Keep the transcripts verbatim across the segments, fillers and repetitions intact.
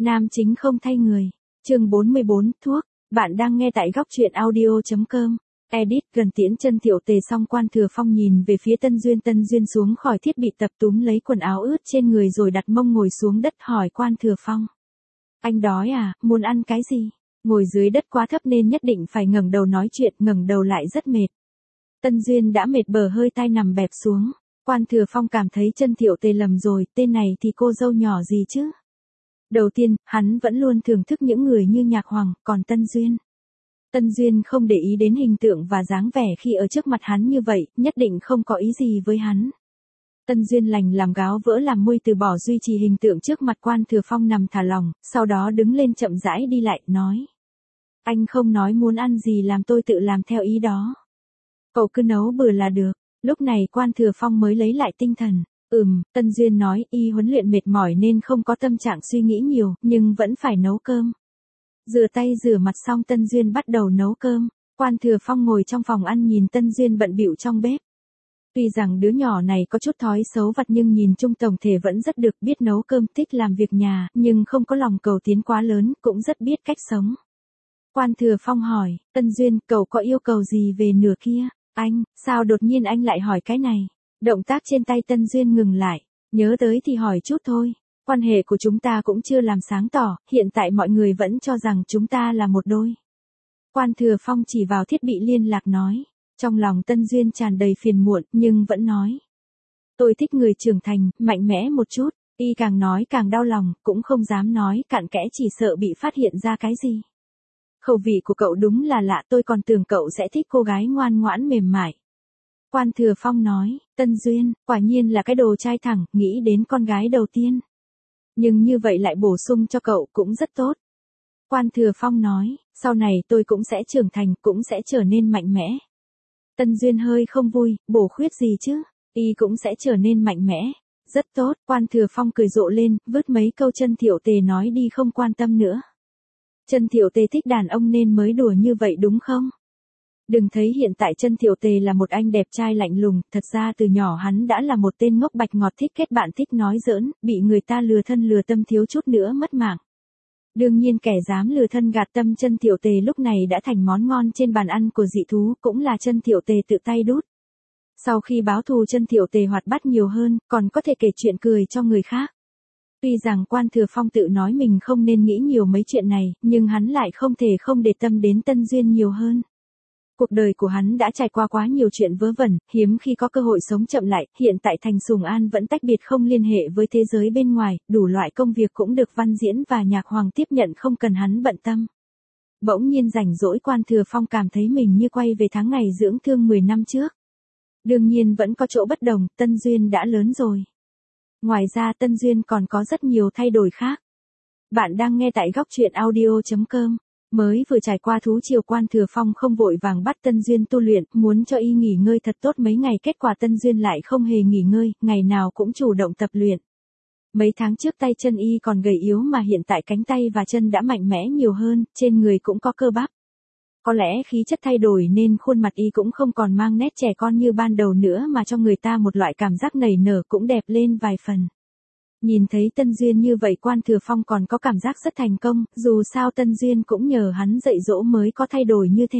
Nam chính không thay người. Chương bốn mươi bốn, thuốc. Bạn đang nghe tại góc truyện audio chấm com. Edit gần tiễn chân Thiệu Tề xong Quan Thừa Phong nhìn về phía Tân Duyên. Tân Duyên xuống khỏi thiết bị tập túm lấy quần áo ướt trên người rồi đặt mông ngồi xuống đất hỏi Quan Thừa Phong. Anh đói à, muốn ăn cái gì? Ngồi dưới đất quá thấp nên nhất định phải ngẩng đầu nói chuyện, ngẩng đầu lại rất mệt. Tân Duyên đã mệt bờ hơi tai nằm bẹp xuống. Quan Thừa Phong cảm thấy chân Thiệu Tề lầm rồi, tên này thì cô dâu nhỏ gì chứ? Đầu tiên, hắn vẫn luôn thưởng thức những người như Nhạc Hoàng, còn Tân Duyên. Tân Duyên không để ý đến hình tượng và dáng vẻ khi ở trước mặt hắn như vậy, nhất định không có ý gì với hắn. Tân Duyên lành làm gáo vỡ làm môi từ bỏ duy trì hình tượng trước mặt Quan Thừa Phong nằm thả lỏng, sau đó đứng lên chậm rãi đi lại, nói. Anh không nói muốn ăn gì làm tôi tự làm theo ý đó. Cậu cứ nấu bừa là được. Lúc này Quan Thừa Phong mới lấy lại tinh thần. Ừm, Tân Duyên nói, y huấn luyện mệt mỏi nên không có tâm trạng suy nghĩ nhiều, nhưng vẫn phải nấu cơm. Rửa tay rửa mặt xong Tân Duyên bắt đầu nấu cơm. Quan Thừa Phong ngồi trong phòng ăn nhìn Tân Duyên bận bịu trong bếp. Tuy rằng đứa nhỏ này có chút thói xấu vặt nhưng nhìn chung tổng thể vẫn rất được, biết nấu cơm, thích làm việc nhà, nhưng không có lòng cầu tiến quá lớn, cũng rất biết cách sống. Quan Thừa Phong hỏi, Tân Duyên, cậu có yêu cầu gì về nửa kia? Anh, sao đột nhiên anh lại hỏi cái này? Động tác trên tay Tân Duyên ngừng lại, nhớ tới thì hỏi chút thôi. Quan hệ của chúng ta cũng chưa làm sáng tỏ, hiện tại mọi người vẫn cho rằng chúng ta là một đôi. Quan Thừa Phong chỉ vào thiết bị liên lạc nói. Trong lòng Tân Duyên tràn đầy phiền muộn, nhưng vẫn nói. Tôi thích người trưởng thành, mạnh mẽ một chút. Y càng nói càng đau lòng, cũng không dám nói cặn kẽ, chỉ sợ bị phát hiện ra cái gì. Khẩu vị của cậu đúng là lạ, tôi còn tưởng cậu sẽ thích cô gái ngoan ngoãn mềm mại. Quan Thừa Phong nói, Tân Duyên, quả nhiên là cái đồ trai thẳng, nghĩ đến con gái đầu tiên. Nhưng như vậy lại bổ sung cho cậu cũng rất tốt. Quan Thừa Phong nói, sau này tôi cũng sẽ trưởng thành, cũng sẽ trở nên mạnh mẽ. Tân Duyên hơi không vui, bổ khuyết gì chứ, y cũng sẽ trở nên mạnh mẽ. Rất tốt, Quan Thừa Phong cười rộ lên, vứt mấy câu chân Thiệu Tề nói đi không quan tâm nữa. Chân Thiệu Tề thích đàn ông nên mới đùa như vậy đúng không? Đừng thấy hiện tại chân Thiệu Tề là một anh đẹp trai lạnh lùng, thật ra từ nhỏ hắn đã là một tên ngốc bạch ngọt thích kết bạn thích nói giỡn, bị người ta lừa thân lừa tâm thiếu chút nữa mất mạng. Đương nhiên kẻ dám lừa thân gạt tâm chân Thiệu Tề lúc này đã thành món ngon trên bàn ăn của dị thú, cũng là chân Thiệu Tề tự tay đút. Sau khi báo thù chân Thiệu Tề hoạt bát nhiều hơn, còn có thể kể chuyện cười cho người khác. Tuy rằng Quan Thừa Phong tự nói mình không nên nghĩ nhiều mấy chuyện này, nhưng hắn lại không thể không để tâm đến Tân Duyên nhiều hơn. Cuộc đời của hắn đã trải qua quá nhiều chuyện vớ vẩn, hiếm khi có cơ hội sống chậm lại, hiện tại thành Sùng An vẫn tách biệt không liên hệ với thế giới bên ngoài, đủ loại công việc cũng được Văn Diễn và Nhạc Hoàng tiếp nhận không cần hắn bận tâm. Bỗng nhiên rảnh rỗi Quan Thừa Phong cảm thấy mình như quay về tháng ngày dưỡng thương mười năm trước. Đương nhiên vẫn có chỗ bất đồng, Tân Duyên đã lớn rồi. Ngoài ra Tân Duyên còn có rất nhiều thay đổi khác. Bạn đang nghe tại góc truyện audio chấm com. Mới vừa trải qua thú chiều Quan Thừa Phong không vội vàng bắt Tân Duyên tu luyện, muốn cho y nghỉ ngơi thật tốt mấy ngày, kết quả Tân Duyên lại không hề nghỉ ngơi, ngày nào cũng chủ động tập luyện. Mấy tháng trước tay chân y còn gầy yếu mà hiện tại cánh tay và chân đã mạnh mẽ nhiều hơn, trên người cũng có cơ bắp. Có lẽ khí chất thay đổi nên khuôn mặt y cũng không còn mang nét trẻ con như ban đầu nữa mà cho người ta một loại cảm giác nảy nở cũng đẹp lên vài phần. Nhìn thấy Tân Duyên như vậy Quan Thừa Phong còn có cảm giác rất thành công, dù sao Tân Duyên cũng nhờ hắn dạy dỗ mới có thay đổi như thế.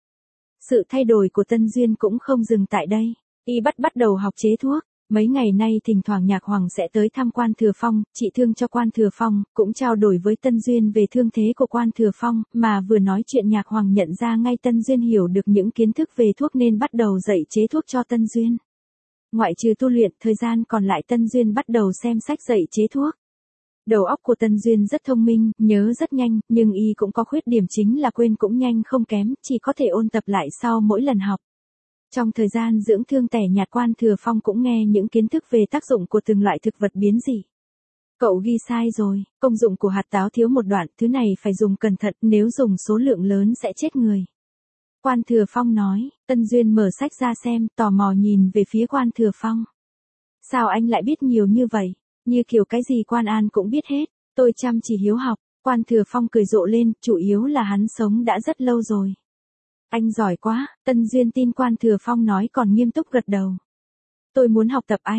Sự thay đổi của Tân Duyên cũng không dừng tại đây, y bắt bắt đầu học chế thuốc. Mấy ngày nay thỉnh thoảng Nhạc Hoàng sẽ tới thăm Quan Thừa Phong, trị thương cho Quan Thừa Phong, cũng trao đổi với Tân Duyên về thương thế của Quan Thừa Phong, mà vừa nói chuyện Nhạc Hoàng nhận ra ngay Tân Duyên hiểu được những kiến thức về thuốc nên bắt đầu dạy chế thuốc cho Tân Duyên. Ngoại trừ tu luyện, thời gian còn lại Tân Duyên bắt đầu xem sách dạy chế thuốc. Đầu óc của Tân Duyên rất thông minh, nhớ rất nhanh, nhưng y cũng có khuyết điểm chính là quên cũng nhanh không kém, chỉ có thể ôn tập lại sau mỗi lần học. Trong thời gian dưỡng thương tẻ nhạt Quan Thừa Phong cũng nghe những kiến thức về tác dụng của từng loại thực vật biến dị. Cậu ghi sai rồi, công dụng của hạt táo thiếu một đoạn, thứ này phải dùng cẩn thận, nếu dùng số lượng lớn sẽ chết người. Quan Thừa Phong nói, Tân Duyên mở sách ra xem, tò mò nhìn về phía Quan Thừa Phong. Sao anh lại biết nhiều như vậy, như kiểu cái gì Quan An cũng biết hết, tôi chăm chỉ hiếu học. Quan Thừa Phong cười rộ lên, chủ yếu là hắn sống đã rất lâu rồi. Anh giỏi quá, Tân Duyên tin Quan Thừa Phong nói còn nghiêm túc gật đầu. Tôi muốn học tập anh.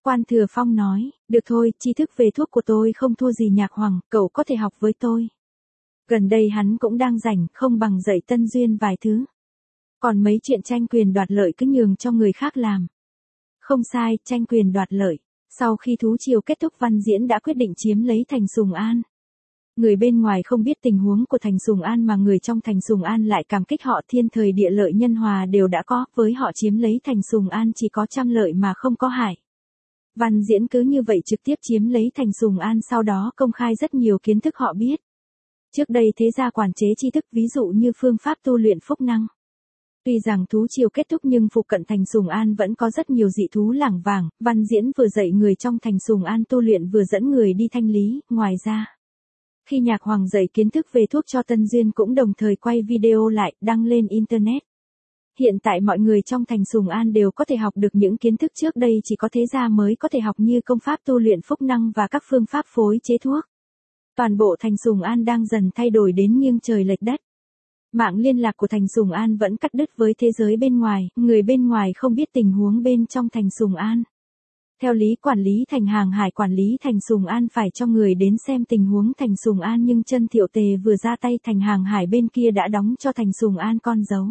Quan Thừa Phong nói, được thôi, tri thức về thuốc của tôi không thua gì Nhạc Hoàng, cậu có thể học với tôi. Gần đây hắn cũng đang rảnh, không bằng dạy Tân Duyên vài thứ. Còn mấy chuyện tranh quyền đoạt lợi cứ nhường cho người khác làm. Không sai, tranh quyền đoạt lợi. Sau khi thú triều kết thúc Văn Diễn đã quyết định chiếm lấy thành Sùng An. Người bên ngoài không biết tình huống của thành Sùng An mà người trong thành Sùng An lại cảm kích họ, thiên thời địa lợi nhân hòa đều đã có, với họ chiếm lấy thành Sùng An chỉ có trăm lợi mà không có hại. Văn Diễn cứ như vậy trực tiếp chiếm lấy thành Sùng An, sau đó công khai rất nhiều kiến thức họ biết. Trước đây thế gia quản chế tri thức, ví dụ như phương pháp tu luyện phúc năng. Tuy rằng thú triều kết thúc nhưng phụ cận thành Sùng An vẫn có rất nhiều dị thú lảng vảng, Văn Diễn vừa dạy người trong thành Sùng An tu luyện vừa dẫn người đi thanh lý, ngoài ra. Khi Nhạc Hoàng dạy kiến thức về thuốc cho Tân Duyên cũng đồng thời quay video lại, đăng lên Internet. Hiện tại mọi người trong thành Sùng An đều có thể học được những kiến thức trước đây chỉ có thế gia mới có thể học như công pháp tu luyện phúc năng và các phương pháp phối chế thuốc. Toàn bộ thành Sùng An đang dần thay đổi đến nghiêng trời lệch đất. Mạng liên lạc của thành Sùng An vẫn cắt đứt với thế giới bên ngoài, người bên ngoài không biết tình huống bên trong thành Sùng An. Theo lý quản lý thành Hàng Hải, quản lý thành Sùng An phải cho người đến xem tình huống thành Sùng An, nhưng Chân Thiệu Tề vừa ra tay thành Hàng Hải bên kia đã đóng cho thành Sùng An con dấu.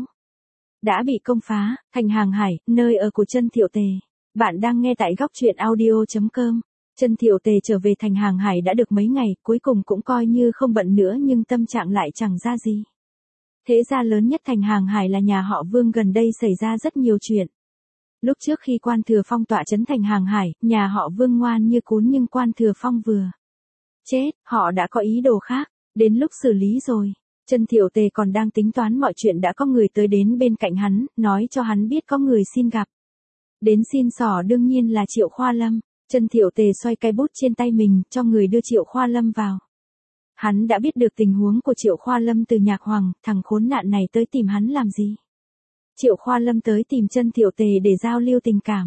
Đã bị công phá, thành Hàng Hải, nơi ở của Chân Thiệu Tề. Bạn đang nghe tại góc truyện audio chấm com. Chân Thiệu Tề trở về thành Hàng Hải đã được mấy ngày, cuối cùng cũng coi như không bận nữa nhưng tâm trạng lại chẳng ra gì. Thế gia lớn nhất thành Hàng Hải là nhà họ Vương, gần đây xảy ra rất nhiều chuyện. Lúc trước khi Quan Thừa Phong tọa trấn thành Hàng Hải, nhà họ Vương ngoan như cún, nhưng Quan Thừa Phong vừa chết, họ đã có ý đồ khác, đến lúc xử lý rồi. Chân Thiệu Tề còn đang tính toán mọi chuyện, đã có người tới đến bên cạnh hắn, nói cho hắn biết có người xin gặp. Đến xin xỏ đương nhiên là Triệu Khoa Lâm. Chân Thiệu Tề xoay cái bút trên tay mình, cho người đưa Triệu Khoa Lâm vào. Hắn đã biết được tình huống của Triệu Khoa Lâm từ Nhạc Hoàng, thằng khốn nạn này tới tìm hắn làm gì? Triệu Khoa Lâm tới tìm Chân Thiệu Tề để giao lưu tình cảm.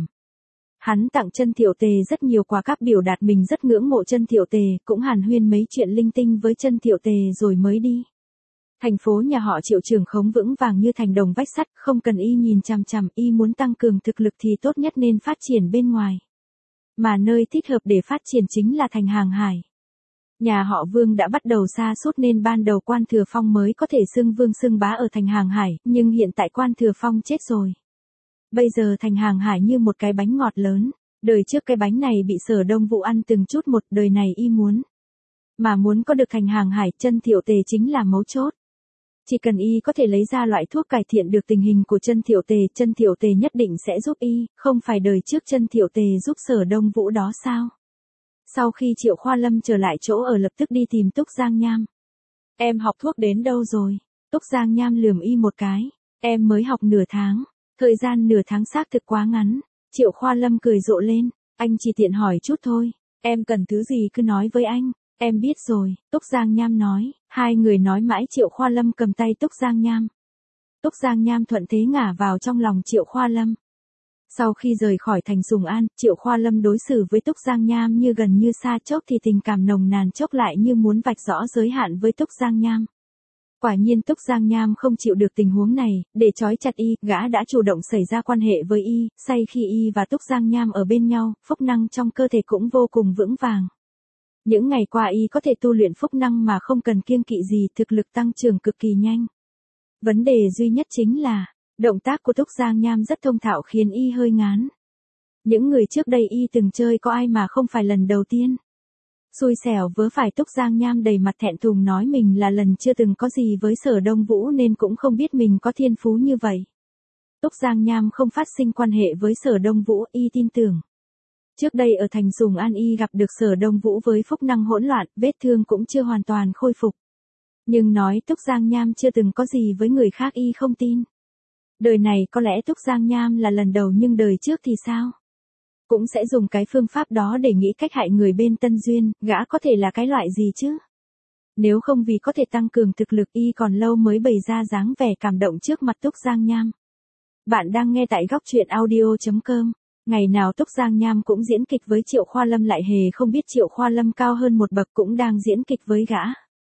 Hắn tặng Chân Thiệu Tề rất nhiều quà cáp biểu đạt mình rất ngưỡng mộ Chân Thiệu Tề, cũng hàn huyên mấy chuyện linh tinh với Chân Thiệu Tề rồi mới đi. Thành phố nhà họ Triệu trưởng khống vững vàng như thành đồng vách sắt, không cần y nhìn chằm chằm, y muốn tăng cường thực lực thì tốt nhất nên phát triển bên ngoài. Mà nơi thích hợp để phát triển chính là thành Hàng Hải. Nhà họ Vương đã bắt đầu sa sút nên ban đầu Quan Thừa Phong mới có thể xưng vương xưng bá ở thành Hàng Hải, nhưng hiện tại Quan Thừa Phong chết rồi. Bây giờ thành Hàng Hải như một cái bánh ngọt lớn, đời trước cái bánh này bị Sở Đông Vũ ăn từng chút một, đời này y muốn. Mà muốn có được thành Hàng Hải, Chân Thiệu Tề chính là mấu chốt. Chỉ cần y có thể lấy ra loại thuốc cải thiện được tình hình của Chân Thiệu Tề, Chân Thiệu Tề nhất định sẽ giúp y, không phải đời trước Chân Thiệu Tề giúp Sở Đông Vũ đó sao? Sau khi Triệu Khoa Lâm trở lại chỗ ở lập tức đi tìm Túc Giang Nham. Em học thuốc đến đâu rồi? Túc Giang Nham lườm y một cái. Em mới học nửa tháng. Thời gian nửa tháng xác thực quá ngắn. Triệu Khoa Lâm cười rộ lên. Anh chỉ tiện hỏi chút thôi. Em cần thứ gì cứ nói với anh. Em biết rồi, Túc Giang Nham nói. Hai người nói mãi Triệu Khoa Lâm cầm tay Túc Giang Nham. Túc Giang Nham thuận thế ngả vào trong lòng Triệu Khoa Lâm. Sau khi rời khỏi thành Sùng An, Triệu Khoa Lâm đối xử với Túc Giang Nham như gần như xa, chốc thì tình cảm nồng nàn, chốc lại như muốn vạch rõ giới hạn với Túc Giang Nham. Quả nhiên Túc Giang Nham không chịu được tình huống này, để trói chặt y, gã đã chủ động xảy ra quan hệ với y, say khi y và Túc Giang Nham ở bên nhau, phúc năng trong cơ thể cũng vô cùng vững vàng. Những ngày qua y có thể tu luyện phúc năng mà không cần kiêng kỵ gì, thực lực tăng trưởng cực kỳ nhanh. Vấn đề duy nhất chính là, động tác của Túc Giang Nham rất thông thạo khiến y hơi ngán. Những người trước đây y từng chơi có ai mà không phải lần đầu tiên. Xui xẻo vớ phải Túc Giang Nham đầy mặt thẹn thùng nói mình là lần chưa từng có gì với Sở Đông Vũ nên cũng không biết mình có thiên phú như vậy. Túc Giang Nham không phát sinh quan hệ với Sở Đông Vũ, y tin tưởng. Trước đây ở thành Sùng An y gặp được Sở Đông Vũ với phúc năng hỗn loạn, vết thương cũng chưa hoàn toàn khôi phục. Nhưng nói Túc Giang Nham chưa từng có gì với người khác y không tin. Đời này có lẽ Túc Giang Nham là lần đầu, nhưng đời trước thì sao? Cũng sẽ dùng cái phương pháp đó để nghĩ cách hại người bên Tân Duyên, gã có thể là cái loại gì chứ? Nếu không vì có thể tăng cường thực lực y còn lâu mới bày ra dáng vẻ cảm động trước mặt Túc Giang Nham. Bạn đang nghe tại góc truyện audio chấm com. Ngày nào Túc Giang Nham cũng diễn kịch với Triệu Khoa Lâm, lại hề không biết Triệu Khoa Lâm cao hơn một bậc cũng đang diễn kịch với gã.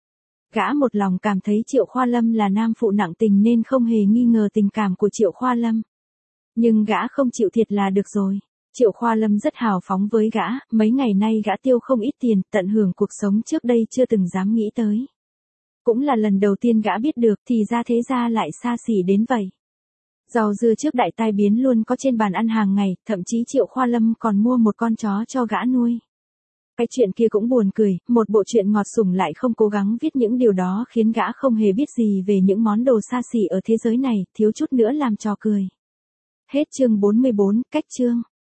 Gã một lòng cảm thấy Triệu Khoa Lâm là nam phụ nặng tình nên không hề nghi ngờ tình cảm của Triệu Khoa Lâm. Nhưng gã không chịu thiệt là được rồi. Triệu Khoa Lâm rất hào phóng với gã, mấy ngày nay gã tiêu không ít tiền, tận hưởng cuộc sống trước đây chưa từng dám nghĩ tới. Cũng là lần đầu tiên gã biết được thì ra thế gia lại xa xỉ đến vậy. Rau dưa trước đại tai biến luôn có trên bàn ăn hàng ngày, thậm chí Triệu Khoa Lâm còn mua một con chó cho gã nuôi. Cái chuyện kia cũng buồn cười, một bộ truyện ngọt sủng lại không cố gắng viết những điều đó khiến gã không hề biết gì về những món đồ xa xỉ ở thế giới này, thiếu chút nữa làm trò cười. Hết chương bốn mươi bốn, cách chương.